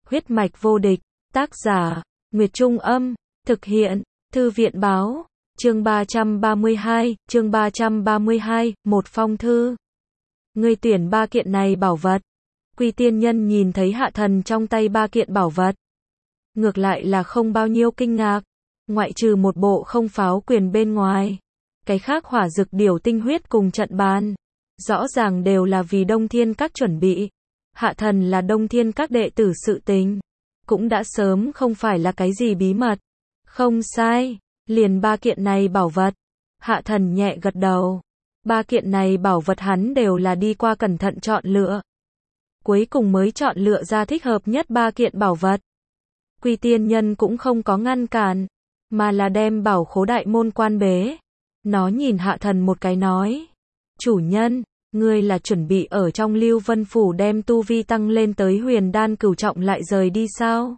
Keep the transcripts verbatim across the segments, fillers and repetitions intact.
Huyết mạch vô địch, tác giả, Nguyệt Trung Âm, thực hiện, Thư viện Báo, chương ba trăm ba mươi hai, chương ba trăm ba mươi hai, một phong thư. Ngươi tuyển ba kiện này bảo vật. Quy tiên nhân nhìn thấy Hạ Thần trong tay ba kiện bảo vật. Ngược lại là không bao nhiêu kinh ngạc, ngoại trừ một bộ không pháo quyền bên ngoài. Cái khác hỏa dực điểu tinh huyết cùng trận bàn. Rõ ràng đều là vì Đông Thiên Các chuẩn bị. Hạ Thần là Đông Thiên Các đệ tử sự tình. Cũng đã sớm không phải là cái gì bí mật. Không sai, liền ba kiện này bảo vật. Hạ Thần nhẹ gật đầu. Ba kiện này bảo vật hắn đều là đi qua cẩn thận chọn lựa. Cuối cùng mới chọn lựa ra thích hợp nhất ba kiện bảo vật. Quy tiên nhân cũng không có ngăn cản, mà là đem bảo khố đại môn quan bế. Nó nhìn Hạ Thần một cái nói. Chủ nhân, ngươi là chuẩn bị ở trong Lưu Vân Phủ đem tu vi tăng lên tới huyền đan cửu trọng lại rời đi sao?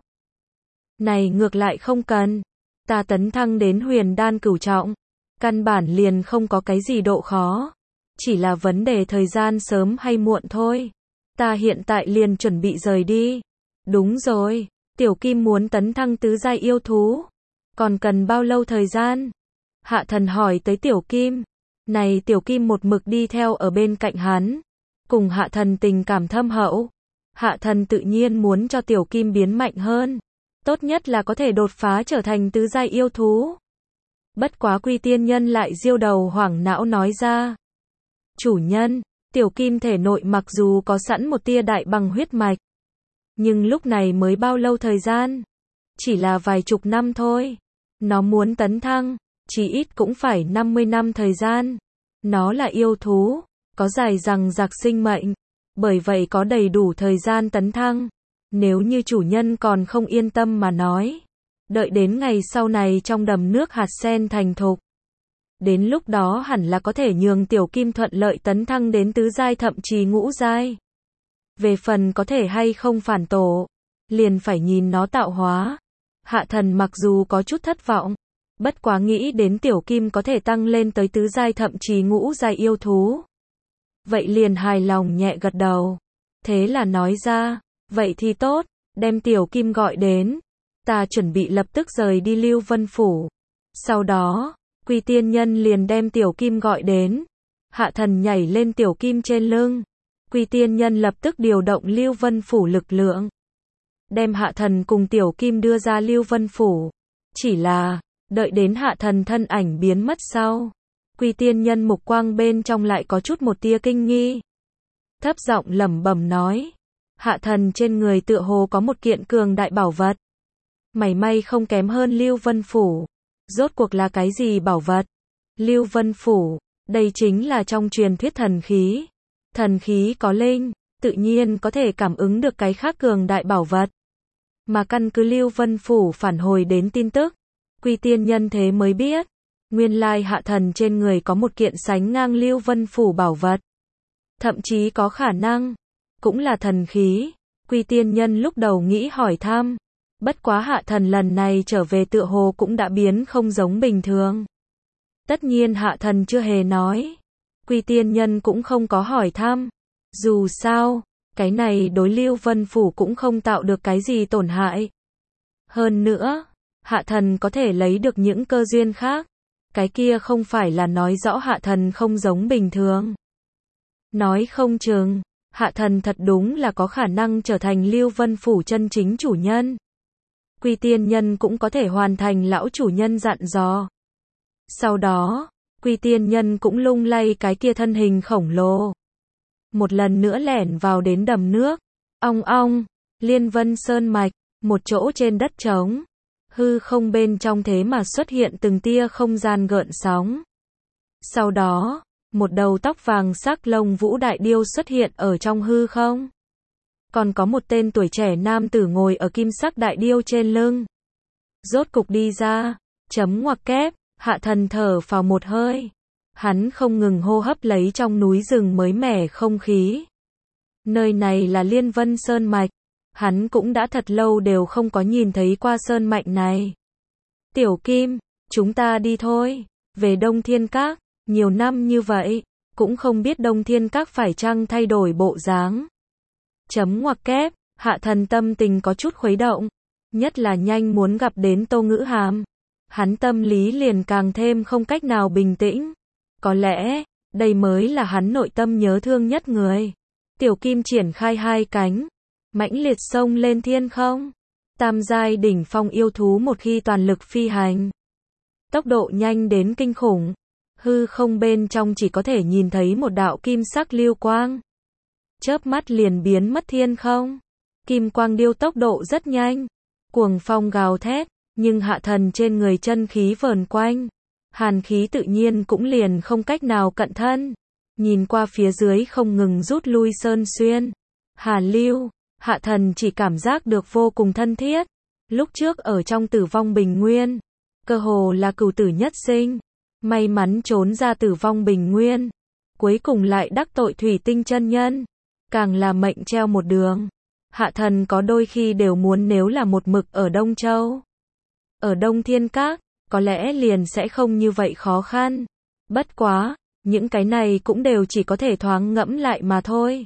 Này ngược lại không cần. Ta tấn thăng đến huyền đan cửu trọng. Căn bản liền không có cái gì độ khó. Chỉ là vấn đề thời gian sớm hay muộn thôi. Ta hiện tại liền chuẩn bị rời đi. Đúng rồi, Tiểu Kim muốn tấn thăng tứ giai yêu thú. Còn cần bao lâu thời gian? Hạ Thần hỏi tới Tiểu Kim. Này Tiểu Kim một mực đi theo ở bên cạnh hắn. Cùng Hạ Thần tình cảm thâm hậu. Hạ Thần tự nhiên muốn cho Tiểu Kim biến mạnh hơn. Tốt nhất là có thể đột phá trở thành tứ giai yêu thú. Bất quá Quy tiên nhân lại diêu đầu hoảng não nói ra. Chủ nhân, Tiểu Kim thể nội mặc dù có sẵn một tia đại bằng huyết mạch. Nhưng lúc này mới bao lâu thời gian? Chỉ là vài chục năm thôi. Nó muốn tấn thăng, chỉ ít cũng phải năm mươi năm thời gian. Nó là yêu thú, có dài dằng dặc sinh mệnh. Bởi vậy có đầy đủ thời gian tấn thăng. Nếu như chủ nhân còn không yên tâm mà nói. Đợi đến ngày sau này trong đầm nước hạt sen thành thục. Đến lúc đó hẳn là có thể nhường Tiểu Kim thuận lợi tấn thăng đến tứ giai thậm chí ngũ giai. Về phần có thể hay không phản tổ, liền phải nhìn nó tạo hóa. Hạ Thần mặc dù có chút thất vọng, bất quá nghĩ đến Tiểu Kim có thể tăng lên tới tứ giai thậm chí ngũ giai yêu thú. Vậy liền hài lòng nhẹ gật đầu. Thế là nói ra, vậy thì tốt, đem Tiểu Kim gọi đến. Ta chuẩn bị lập tức rời đi Lưu Vân Phủ. Sau đó, Quy tiên nhân liền đem Tiểu Kim gọi đến. Hạ Thần nhảy lên Tiểu Kim trên lưng. Quy tiên nhân lập tức điều động Lưu Vân Phủ lực lượng. Đem Hạ Thần cùng Tiểu Kim đưa ra Lưu Vân Phủ. Chỉ là, đợi đến Hạ Thần thân ảnh biến mất sau. Quy tiên nhân mục quang bên trong lại có chút một tia kinh nghi. Thấp giọng lẩm bẩm nói. Hạ Thần trên người tựa hồ có một kiện cường đại bảo vật. Mảy may không kém hơn Lưu Vân Phủ. Rốt cuộc là cái gì bảo vật? Lưu Vân Phủ, đây chính là trong truyền thuyết thần khí. Thần khí có linh, tự nhiên có thể cảm ứng được cái khác cường đại bảo vật. Mà căn cứ Lưu Vân Phủ phản hồi đến tin tức, Quy tiên nhân thế mới biết, nguyên lai Hạ Thần trên người có một kiện sánh ngang Lưu Vân Phủ bảo vật. Thậm chí có khả năng, cũng là thần khí. Quy tiên nhân lúc đầu nghĩ hỏi thăm. Bất quá Hạ Thần lần này trở về tựa hồ cũng đã biến không giống bình thường. Tất nhiên Hạ Thần chưa hề nói. Quy tiên nhân cũng không có hỏi thăm. Dù sao, cái này đối Lưu Vân Phủ cũng không tạo được cái gì tổn hại. Hơn nữa, Hạ Thần có thể lấy được những cơ duyên khác. Cái kia không phải là nói rõ Hạ Thần không giống bình thường. Nói không chừng, Hạ Thần thật đúng là có khả năng trở thành Lưu Vân Phủ chân chính chủ nhân. Quy tiên nhân cũng có thể hoàn thành lão chủ nhân dặn dò. Sau đó, Quy tiên nhân cũng lung lay cái kia thân hình khổng lồ. Một lần nữa lẻn vào đến đầm nước. Ong ong, Liên Vân Sơn Mạch, một chỗ trên đất trống. Hư không bên trong thế mà xuất hiện từng tia không gian gợn sóng. Sau đó, một đầu tóc vàng sắc lông vũ đại điêu xuất hiện ở trong hư không. Còn có một tên tuổi trẻ nam tử ngồi ở kim sắc đại điêu trên lưng. Rốt cục đi ra, chấm ngoặc kép, Hạ Thần thở phào một hơi. Hắn không ngừng hô hấp lấy trong núi rừng mới mẻ không khí. Nơi này là Liên Vân Sơn Mạch. Hắn cũng đã thật lâu đều không có nhìn thấy qua sơn mạch này. Tiểu Kim, chúng ta đi thôi. Về Đông Thiên Các, nhiều năm như vậy, cũng không biết Đông Thiên Các phải chăng thay đổi bộ dáng. Chấm ngoặc kép, Hạ thần tâm tình có chút khuấy động, nhất là nhanh muốn gặp đến Tô Ngữ Hàm. Hắn tâm lý liền càng thêm không cách nào bình tĩnh. Có lẽ, đây mới là hắn nội tâm nhớ thương nhất người. Tiểu Kim triển khai hai cánh, mãnh liệt xông lên thiên không. Tam giai đỉnh phong yêu thú một khi toàn lực phi hành, tốc độ nhanh đến kinh khủng. Hư không bên trong chỉ có thể nhìn thấy một đạo kim sắc lưu quang, chớp mắt liền biến mất thiên không. Kim quang điêu tốc độ rất nhanh, cuồng phong gào thét, nhưng Hạ thần trên người chân khí vờn quanh, hàn khí tự nhiên cũng liền không cách nào cận thân. Nhìn qua phía dưới không ngừng rút lui sơn xuyên, hà lưu, Hạ thần chỉ cảm giác được vô cùng thân thiết. Lúc trước ở trong tử vong bình nguyên, cơ hồ là cửu tử nhất sinh, may mắn trốn ra tử vong bình nguyên, cuối cùng lại đắc tội thủy tinh chân nhân, càng là mệnh treo một đường. Hạ thần có đôi khi đều muốn nếu là một mực ở Đông Châu, ở Đông Thiên Các, có lẽ liền sẽ không như vậy khó khăn. Bất quá, những cái này cũng đều chỉ có thể thoáng ngẫm lại mà thôi.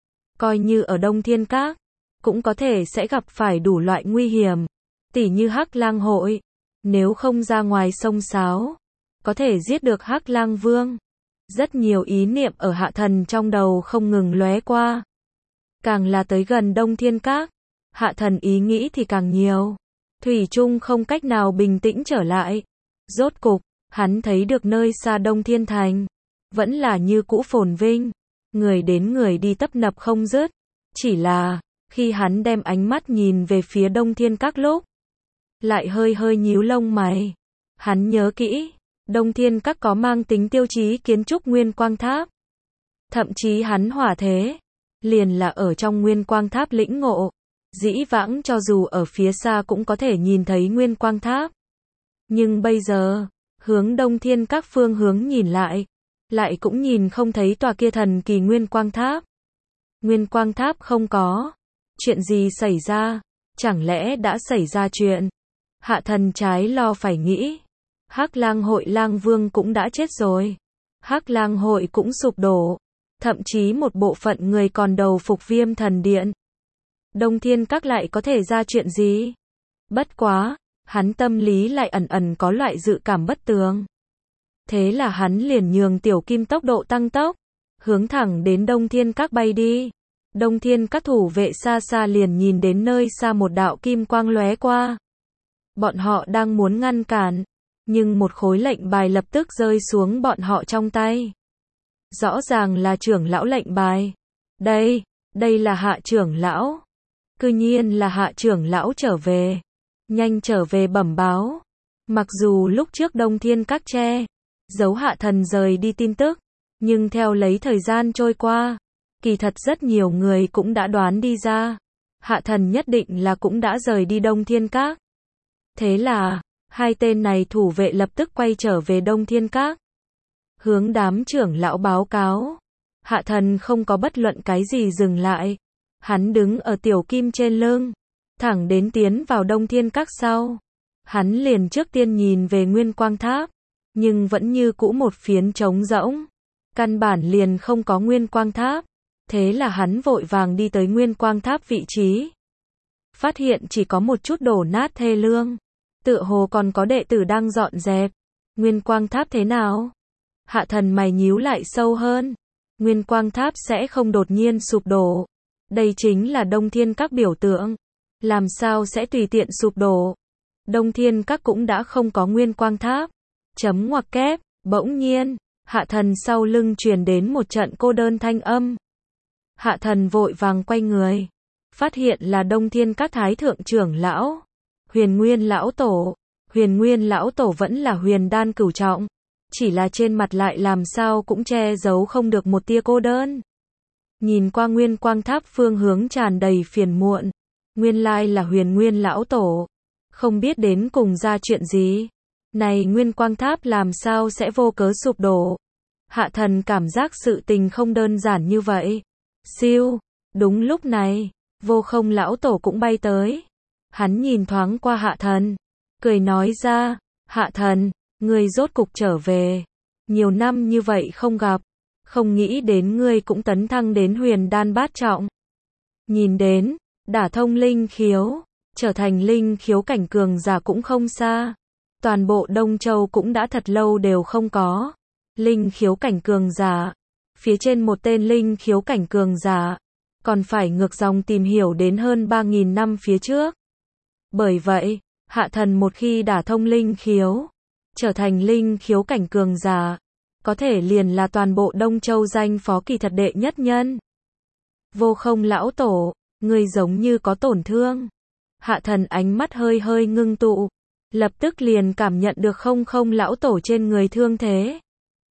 Coi như ở Đông Thiên Các, cũng có thể sẽ gặp phải đủ loại nguy hiểm, tỉ như Hắc Lang hội, nếu không ra ngoài sông sáo, có thể giết được Hắc Lang Vương. Rất nhiều ý niệm ở Hạ thần trong đầu không ngừng lóe qua. Càng là tới gần Đông Thiên Các, Hạ thần ý nghĩ thì càng nhiều. Thủy chung không cách nào bình tĩnh trở lại. Rốt cục, hắn thấy được nơi xa Đông Thiên Thành, vẫn là như cũ phồn vinh, người đến người đi tấp nập không dứt. Chỉ là, khi hắn đem ánh mắt nhìn về phía Đông Thiên Các lúc, lại hơi hơi nhíu lông mày. Hắn nhớ kỹ, Đông Thiên Các có mang tính tiêu chí kiến trúc Nguyên Quang Tháp. Thậm chí hắn hỏa thế, liền là ở trong Nguyên Quang Tháp lĩnh ngộ. Dĩ vãng cho dù ở phía xa cũng có thể nhìn thấy Nguyên Quang Tháp. Nhưng bây giờ, hướng Đông Thiên Các phương hướng nhìn lại, lại cũng nhìn không thấy tòa kia thần kỳ Nguyên Quang Tháp. Nguyên Quang Tháp không có. Chuyện gì xảy ra? Chẳng lẽ đã xảy ra chuyện? Hạ thần trái lo phải nghĩ. Hắc Lang hội Lang Vương cũng đã chết rồi. Hắc Lang hội cũng sụp đổ. Thậm chí một bộ phận người còn đầu phục Viêm Thần Điện. Đông Thiên Các lại có thể ra chuyện gì? Bất quá, hắn tâm lý lại ẩn ẩn có loại dự cảm bất tường. Thế là hắn liền nhường Tiểu Kim tốc độ tăng tốc, hướng thẳng đến Đông Thiên Các bay đi. Đông Thiên Các thủ vệ xa xa liền nhìn đến nơi xa một đạo kim quang lóe qua. Bọn họ đang muốn ngăn cản, nhưng một khối lệnh bài lập tức rơi xuống bọn họ trong tay. Rõ ràng là trưởng lão lệnh bài. Đây, đây là Hạ trưởng lão. Cư nhiên là Hạ trưởng lão trở về. Nhanh trở về bẩm báo. Mặc dù lúc trước Đông Thiên Các che giấu Hạ thần rời đi tin tức, nhưng theo lấy thời gian trôi qua, kỳ thật rất nhiều người cũng đã đoán đi ra. Hạ thần nhất định là cũng đã rời đi Đông Thiên Các. Thế là, hai tên này thủ vệ lập tức quay trở về Đông Thiên Các, hướng đám trưởng lão báo cáo. Hạ thần không có bất luận cái gì dừng lại. Hắn đứng ở Tiểu Kim trên lưng, thẳng đến tiến vào Đông Thiên Các sau. Hắn liền trước tiên nhìn về Nguyên Quang Tháp, nhưng vẫn như cũ một phiến trống rỗng. Căn bản liền không có Nguyên Quang Tháp. Thế là hắn vội vàng đi tới Nguyên Quang Tháp vị trí. Phát hiện chỉ có một chút đổ nát thê lương. Tựa hồ còn có đệ tử đang dọn dẹp. Nguyên Quang Tháp thế nào? Hạ thần mày nhíu lại sâu hơn. Nguyên Quang Tháp sẽ không đột nhiên sụp đổ. Đây chính là Đông Thiên Các biểu tượng. Làm sao sẽ tùy tiện sụp đổ? Đông Thiên Các cũng đã không có Nguyên Quang Tháp. Chấm ngoặc kép, bỗng nhiên, Hạ thần sau lưng truyền đến một trận cô đơn thanh âm. Hạ thần vội vàng quay người. Phát hiện là Đông Thiên Các thái thượng trưởng lão. Huyền Nguyên lão tổ. Huyền Nguyên lão tổ vẫn là huyền đan cửu trọng. Chỉ là trên mặt lại làm sao cũng che giấu không được một tia cô đơn. Nhìn qua Nguyên Quang Tháp phương hướng tràn đầy phiền muộn. Nguyên lai là Huyền Nguyên lão tổ. Không biết đến cùng ra chuyện gì. Này Nguyên Quang Tháp làm sao sẽ vô cớ sụp đổ. Hạ thần cảm giác sự tình không đơn giản như vậy. Siêu, đúng lúc này, Vô Không lão tổ cũng bay tới. Hắn nhìn thoáng qua Hạ thần, cười nói ra, Hạ thần, ngươi rốt cục trở về. Nhiều năm như vậy không gặp, không nghĩ đến ngươi cũng tấn thăng đến huyền đan bát trọng. Nhìn đến, Đả thông linh khiếu, trở thành linh khiếu cảnh cường giả cũng không xa. Toàn bộ Đông Châu cũng đã thật lâu đều không có linh khiếu cảnh cường giả. Phía trên một tên linh khiếu cảnh cường giả, còn phải ngược dòng tìm hiểu đến hơn ba nghìn năm phía trước. Bởi vậy, Hạ Thần một khi đả thông linh khiếu, trở thành linh khiếu cảnh cường giả, có thể liền là toàn bộ Đông Châu danh phó kỳ thật đệ nhất nhân. Vô Không lão tổ, ngươi giống như có tổn thương. Hạ Thần ánh mắt hơi hơi ngưng tụ, lập tức liền cảm nhận được Không Không lão tổ trên người thương thế.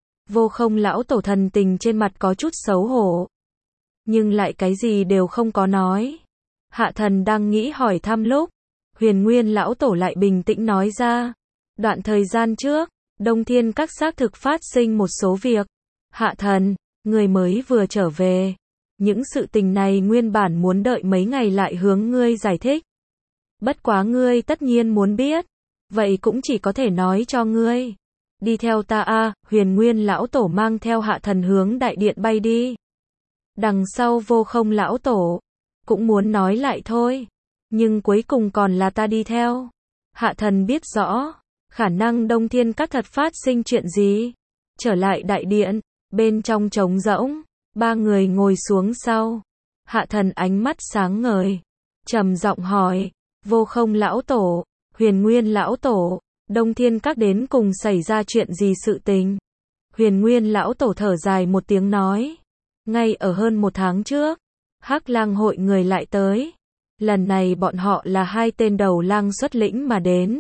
Vô Không lão tổ thần tình trên mặt có chút xấu hổ, nhưng lại cái gì đều không có nói. Hạ Thần đang nghĩ hỏi thăm lúc, Huyền Nguyên lão tổ lại bình tĩnh nói ra, đoạn thời gian trước, Đông Thiên các xác thực phát sinh một số việc. Hạ Thần, người mới vừa trở về, những sự tình này nguyên bản muốn đợi mấy ngày lại hướng ngươi giải thích. Bất quá ngươi tất nhiên muốn biết, vậy cũng chỉ có thể nói cho ngươi. Đi theo ta a. Huyền Nguyên lão tổ mang theo Hạ Thần hướng đại điện bay đi. Đằng sau Vô Không lão tổ cũng muốn nói lại thôi, nhưng cuối cùng còn là ta đi theo. Hạ Thần biết rõ, khả năng Đông Thiên các thật phát sinh chuyện gì. Trở lại đại điện, bên trong trống rỗng, ba người ngồi xuống sau. Hạ Thần ánh mắt sáng ngời, trầm giọng hỏi, Vô Không lão tổ, Huyền Nguyên lão tổ, Đông Thiên các đến cùng xảy ra chuyện gì sự tình? Huyền Nguyên lão tổ thở dài một tiếng nói, ngay ở hơn một tháng trước, Hắc Lang hội người lại tới. Lần này bọn họ là hai tên đầu lang xuất lĩnh mà đến.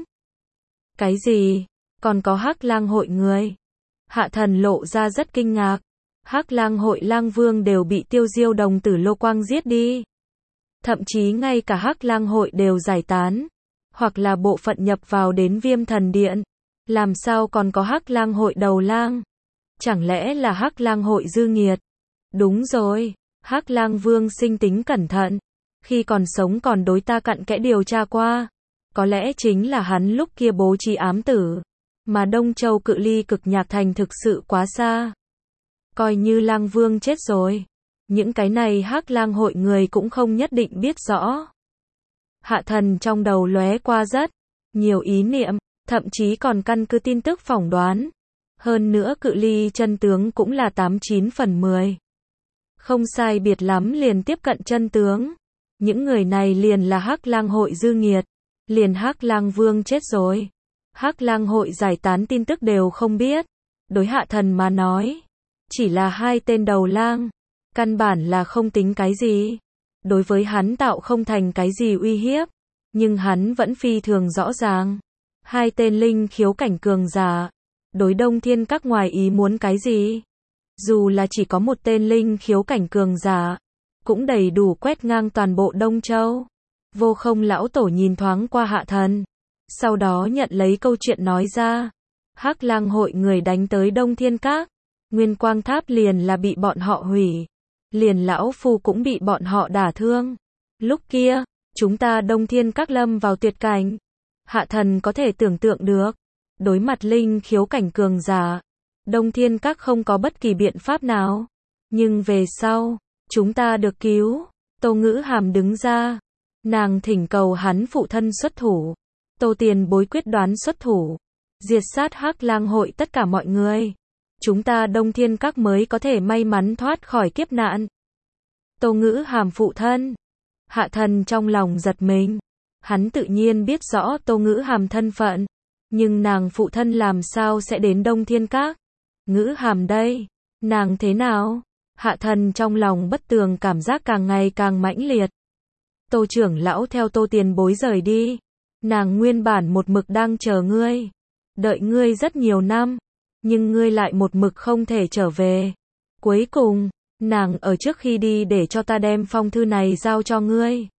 Cái gì? Còn có Hắc Lang hội người? Hạ Thần lộ ra rất kinh ngạc. Hắc Lang hội lang vương đều bị Tiêu Diêu đồng tử Lô Quang giết đi. Thậm chí ngay cả Hắc Lang hội đều giải tán, hoặc là bộ phận nhập vào đến Viêm Thần Điện. Làm sao còn có Hắc Lang hội đầu lang? Chẳng lẽ là Hắc Lang hội dư nghiệt? Đúng rồi, Hắc Lang vương sinh tính cẩn thận, khi còn sống còn đối ta cặn kẽ điều tra qua. Có lẽ chính là hắn lúc kia bố trí ám tử, mà Đông Châu cự ly Cực Nhạc Thành thực sự quá xa. Coi như Lang vương chết rồi, những cái này Hắc Lang hội người cũng không nhất định biết rõ. Hạ Thần trong đầu lóe qua rất nhiều ý niệm, thậm chí còn căn cứ tin tức phỏng đoán. Hơn nữa cự ly chân tướng cũng là tám chín phần mười. Không sai biệt lắm liền tiếp cận chân tướng. Những người này liền là Hắc Lang hội dư nghiệt, liền Hắc Lang vương chết rồi, Hắc Lang hội giải tán tin tức đều không biết. Đối Hạ Thần mà nói, chỉ là hai tên đầu lang, căn bản là không tính cái gì. Đối với hắn tạo không thành cái gì uy hiếp, nhưng hắn vẫn phi thường rõ ràng. Hai tên linh khiếu cảnh cường giả, đối Đông Thiên các ngoài ý muốn cái gì? Dù là chỉ có một tên linh khiếu cảnh cường giả, cũng đầy đủ quét ngang toàn bộ Đông Châu. Vô Không lão tổ nhìn thoáng qua Hạ Thần, sau đó nhận lấy câu chuyện nói ra. Hắc Lang hội người đánh tới Đông Thiên các, Nguyên Quang Tháp liền là bị bọn họ hủy, liền lão phu cũng bị bọn họ đả thương. Lúc kia, chúng ta Đông Thiên các lâm vào tuyệt cảnh. Hạ Thần có thể tưởng tượng được, đối mặt linh khiếu cảnh cường giả, Đông Thiên các không có bất kỳ biện pháp nào. Nhưng về sau, chúng ta được cứu. Tô Ngữ Hàm đứng ra, nàng thỉnh cầu hắn phụ thân xuất thủ. Tô tiền bối quyết đoán xuất thủ, diệt sát Hắc Lang hội tất cả mọi người. Chúng ta Đông Thiên các mới có thể may mắn thoát khỏi kiếp nạn. Tô Ngữ Hàm phụ thân. Hạ Thần trong lòng giật mình. Hắn tự nhiên biết rõ Tô Ngữ Hàm thân phận, nhưng nàng phụ thân làm sao sẽ đến Đông Thiên các? Ngữ Hàm đây, nàng thế nào? Hạ Thần trong lòng bất tường cảm giác càng ngày càng mãnh liệt. Tô trưởng lão theo Tô tiền bối rời đi. Nàng nguyên bản một mực đang chờ ngươi, đợi ngươi rất nhiều năm, nhưng ngươi lại một mực không thể trở về. Cuối cùng, nàng ở trước khi đi để cho ta đem phong thư này giao cho ngươi.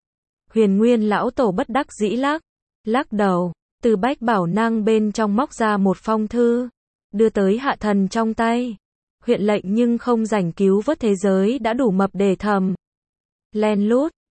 Huyền Nguyên lão tổ bất đắc dĩ lắc, lắc đầu, từ bách bảo nang bên trong móc ra một phong thư, đưa tới Hạ Thần trong tay. Huyện lệnh nhưng không rảnh cứu vớt thế giới đã đủ mập để thầm. Len lút,